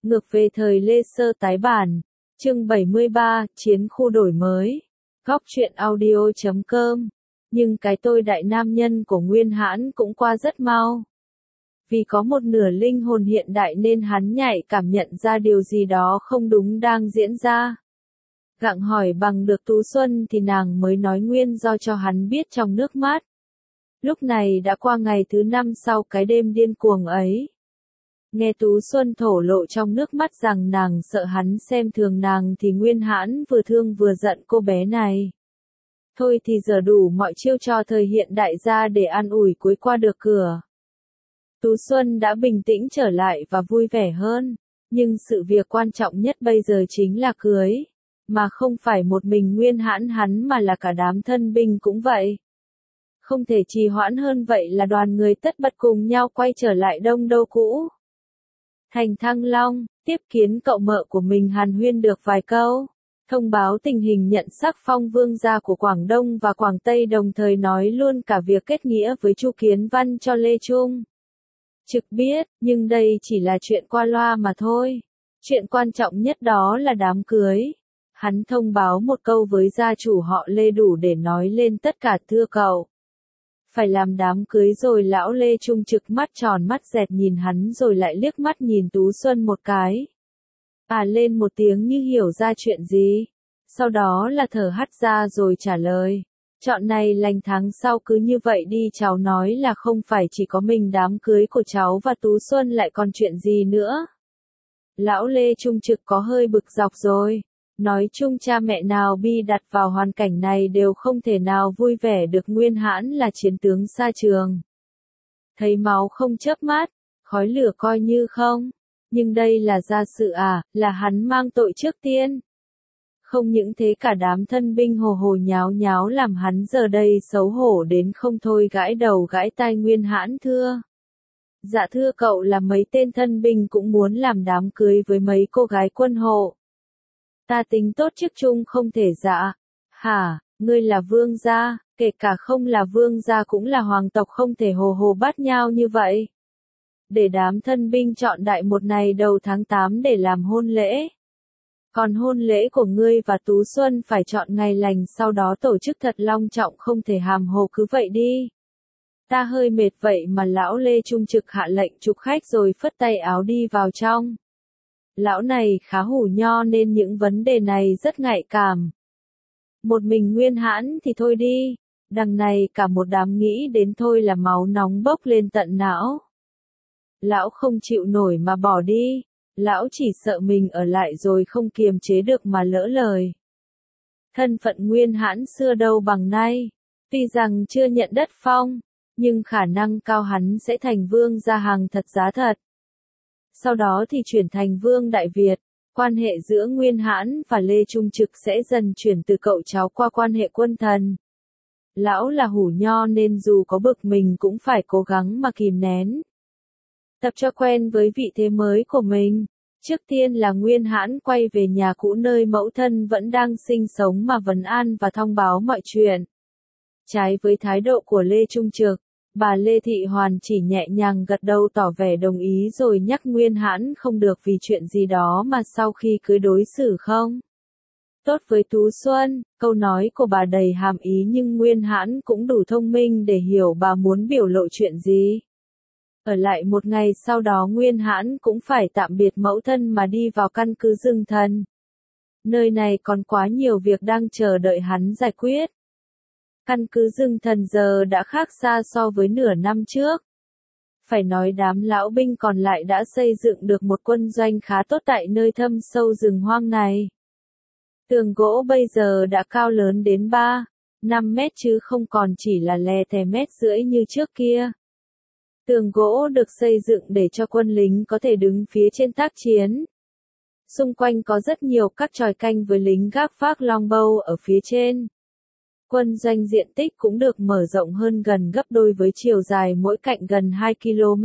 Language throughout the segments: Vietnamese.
Ngược về thời Lê Sơ tái bản. Chương 73, Chiến khu đổi mới. Góc truyện audio.com. Nhưng cái tôi đại nam nhân của Nguyên Hãn cũng qua rất mau. Vì có một nửa linh hồn hiện đại nên hắn nhạy cảm nhận ra điều gì đó không đúng đang diễn ra. Gặng hỏi bằng được Tú Xuân thì nàng mới nói nguyên do cho hắn biết trong nước mắt. Lúc này đã qua ngày thứ 5 sau cái đêm điên cuồng ấy. Nghe Tú Xuân thổ lộ trong nước mắt rằng nàng sợ hắn xem thường nàng thì Nguyên Hãn vừa thương vừa giận cô bé này. Thôi thì giờ đủ mọi chiêu trò thời hiện đại ra để an ủi cuối qua được cửa. Tú Xuân đã bình tĩnh trở lại và vui vẻ hơn, nhưng sự việc quan trọng nhất bây giờ chính là cưới, mà không phải một mình Nguyên Hãn hắn mà là cả đám thân binh cũng vậy. Không thể trì hoãn hơn vậy là đoàn người tất bật cùng nhau quay trở lại Đông Đô cũ. Thành Thăng Long, tiếp kiến cậu mợ của mình hàn huyên được vài câu, thông báo tình hình nhận sắc phong vương gia của Quảng Đông và Quảng Tây, đồng thời nói luôn cả việc kết nghĩa với Chu Kiến Văn cho Lê Trung. Trực biết, nhưng đây chỉ là chuyện qua loa mà thôi. Chuyện quan trọng nhất đó là đám cưới. Hắn thông báo một câu với gia chủ họ Lê đủ để nói lên tất cả, thưa cậu. Phải làm đám cưới rồi. Lão Lê Trung Trực mắt tròn mắt dẹt nhìn hắn rồi lại liếc mắt nhìn Tú Xuân một cái. Lên một tiếng như hiểu ra chuyện gì. Sau đó là thở hắt ra rồi trả lời. Chọn này lành tháng sau cứ như vậy đi, cháu nói là không phải chỉ có mình đám cưới của cháu và Tú Xuân lại còn chuyện gì nữa. Lão Lê Trung Trực có hơi bực dọc rồi. Nói chung cha mẹ nào bi đặt vào hoàn cảnh này đều không thể nào vui vẻ được. Nguyên Hãn là chiến tướng xa trường. Thấy máu không chớp mắt, khói lửa coi như không. Nhưng đây là gia sự là hắn mang tội trước tiên. Không những thế cả đám thân binh hồ hồ nháo nháo làm hắn giờ đây xấu hổ đến không thôi, gãi đầu gãi tai. Nguyên Hãn thưa. Dạ thưa cậu, là mấy tên thân binh cũng muốn làm đám cưới với mấy cô gái quân hộ. Ta tính tốt chức chung không thể. Dạ. Hả, ngươi là vương gia, kể cả không là vương gia cũng là hoàng tộc, không thể hồ hồ bắt nhau như vậy. Để đám thân binh chọn đại một này đầu tháng 8 để làm hôn lễ. Còn hôn lễ của ngươi và Tú Xuân phải chọn ngày lành sau đó tổ chức thật long trọng, không thể hàm hồ cứ vậy đi. Ta hơi mệt vậy mà. Lão Lê Trung Trực hạ lệnh chụp khách rồi phất tay áo đi vào trong. Lão này khá hủ nho nên những vấn đề này rất nhạy cảm. Một mình Nguyên Hãn thì thôi đi, đằng này cả một đám nghĩ đến thôi là máu nóng bốc lên tận não. Lão không chịu nổi mà bỏ đi, lão chỉ sợ mình ở lại rồi không kiềm chế được mà lỡ lời. Thân phận Nguyên Hãn xưa đâu bằng nay, tuy rằng chưa nhận đất phong, nhưng khả năng cao hắn sẽ thành vương gia hàng thật giá thật. Sau đó thì chuyển thành vương Đại Việt, quan hệ giữa Nguyên Hãn và Lê Trung Trực sẽ dần chuyển từ cậu cháu qua quan hệ quân thần. Lão là hủ nho nên dù có bực mình cũng phải cố gắng mà kìm nén. Tập cho quen với vị thế mới của mình. Trước tiên là Nguyên Hãn quay về nhà cũ nơi mẫu thân vẫn đang sinh sống mà vấn an và thông báo mọi chuyện. Trái với thái độ của Lê Trung Trực, bà Lê Thị Hoàn chỉ nhẹ nhàng gật đầu tỏ vẻ đồng ý rồi nhắc Nguyên Hãn không được vì chuyện gì đó mà sau khi cưới đối xử không tốt với Tú Xuân. Câu nói của bà đầy hàm ý nhưng Nguyên Hãn cũng đủ thông minh để hiểu bà muốn biểu lộ chuyện gì. Ở lại một ngày sau đó Nguyên Hãn cũng phải tạm biệt mẫu thân mà đi vào căn cứ rừng thần. Nơi này còn quá nhiều việc đang chờ đợi hắn giải quyết. Căn cứ rừng thần giờ đã khác xa so với nửa năm trước. Phải nói đám lão binh còn lại đã xây dựng được một quân doanh khá tốt tại nơi thâm sâu rừng hoang này. Tường gỗ bây giờ đã cao lớn đến 3-5 mét chứ không còn chỉ là lè thè 1,5 mét như trước kia. Tường gỗ được xây dựng để cho quân lính có thể đứng phía trên tác chiến. Xung quanh có rất nhiều các chòi canh với lính gác vác longbow ở phía trên. Quân doanh diện tích cũng được mở rộng hơn gần gấp đôi với chiều dài mỗi cạnh gần 2 km.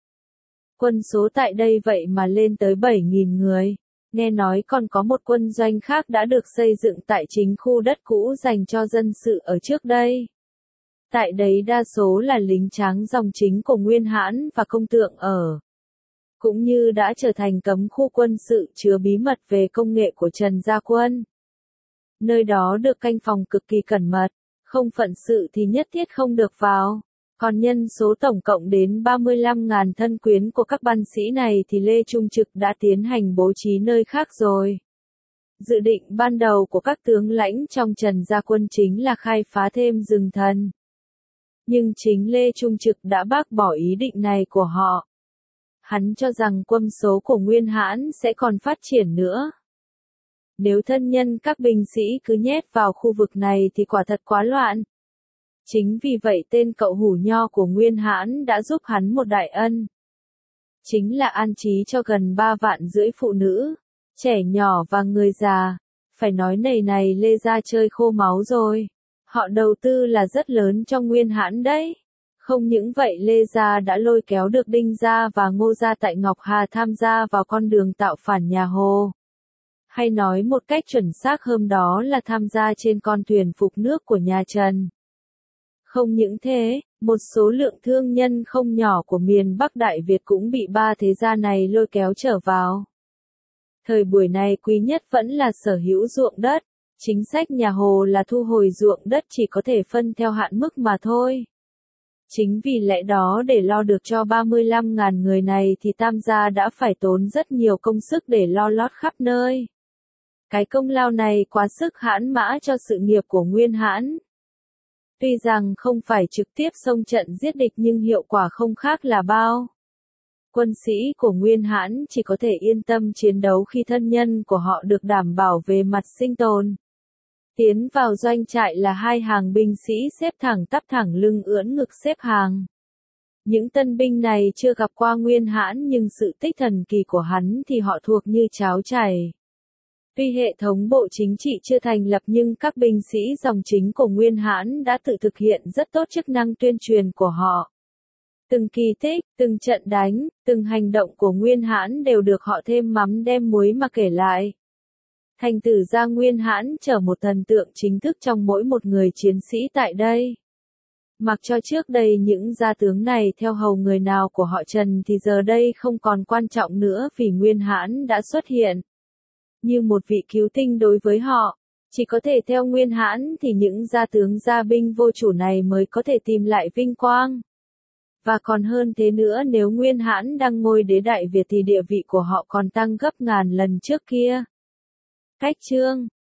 Quân số tại đây vậy mà lên tới 7.000 người. Nghe nói còn có một quân doanh khác đã được xây dựng tại chính khu đất cũ dành cho dân sự ở trước đây. Tại đấy đa số là lính tráng dòng chính của Nguyên Hãn và công tượng ở. cũng như đã trở thành cấm khu quân sự chứa bí mật về công nghệ của Trần Gia Quân. Nơi đó được canh phòng cực kỳ cẩn mật, không phận sự thì nhất thiết không được vào. Còn nhân số tổng cộng đến 35.000 thân quyến của các văn sĩ này thì Lê Trung Trực đã tiến hành bố trí nơi khác rồi. Dự định ban đầu của các tướng lãnh trong Trần Gia Quân chính là khai phá thêm rừng thần. Nhưng chính Lê Trung Trực đã bác bỏ ý định này của họ. Hắn cho rằng quân số của Nguyên Hãn sẽ còn phát triển nữa. Nếu thân nhân các binh sĩ cứ nhét vào khu vực này thì quả thật quá loạn. Chính vì vậy tên cậu hủ nho của Nguyên Hãn đã giúp hắn một đại ân. Chính là an trí cho gần 3 vạn rưỡi phụ nữ, trẻ nhỏ và người già. Phải nói này Lê gia chơi khô máu rồi. Họ đầu tư là rất lớn cho Nguyên Hãn đấy. Không những vậy Lê gia đã lôi kéo được Đinh gia và Ngô gia tại Ngọc Hà tham gia vào con đường tạo phản nhà Hồ. Hay nói một cách chuẩn xác hơn đó là tham gia trên con thuyền phục nước của nhà Trần. Không những thế, một số lượng thương nhân không nhỏ của miền Bắc Đại Việt cũng bị ba thế gia này lôi kéo trở vào. Thời buổi này quý nhất vẫn là sở hữu ruộng đất. Chính sách nhà Hồ là thu hồi ruộng đất chỉ có thể phân theo hạn mức mà thôi. Chính vì lẽ đó để lo được cho 35.000 người này thì Tam gia đã phải tốn rất nhiều công sức để lo lót khắp nơi. Cái công lao này quá sức hãn mã cho sự nghiệp của Nguyên Hãn. Tuy rằng không phải trực tiếp xông trận giết địch nhưng hiệu quả không khác là bao. Quân sĩ của Nguyên Hãn chỉ có thể yên tâm chiến đấu khi thân nhân của họ được đảm bảo về mặt sinh tồn. Tiến vào doanh trại là hai hàng binh sĩ xếp thẳng tắp thẳng lưng ưỡn ngực xếp hàng. Những tân binh này chưa gặp qua Nguyên Hãn nhưng sự tích thần kỳ của hắn thì họ thuộc như cháo chảy. Tuy hệ thống bộ chính trị chưa thành lập nhưng các binh sĩ dòng chính của Nguyên Hãn đã tự thực hiện rất tốt chức năng tuyên truyền của họ. Từng kỳ tích, từng trận đánh, từng hành động của Nguyên Hãn đều được họ thêm mắm đem muối mà kể lại. Thành tử gia Nguyên Hãn trở một thần tượng chính thức trong mỗi một người chiến sĩ tại đây. Mặc cho trước đây những gia tướng này theo hầu người nào của họ Trần thì giờ đây không còn quan trọng nữa vì Nguyên Hãn đã xuất hiện. Như một vị cứu tinh đối với họ, chỉ có thể theo Nguyên Hãn thì những gia tướng gia binh vô chủ này mới có thể tìm lại vinh quang. Và còn hơn thế nữa nếu Nguyên Hãn đăng ngôi đế Đại Việt thì địa vị của họ còn tăng gấp ngàn lần trước kia. Cách chương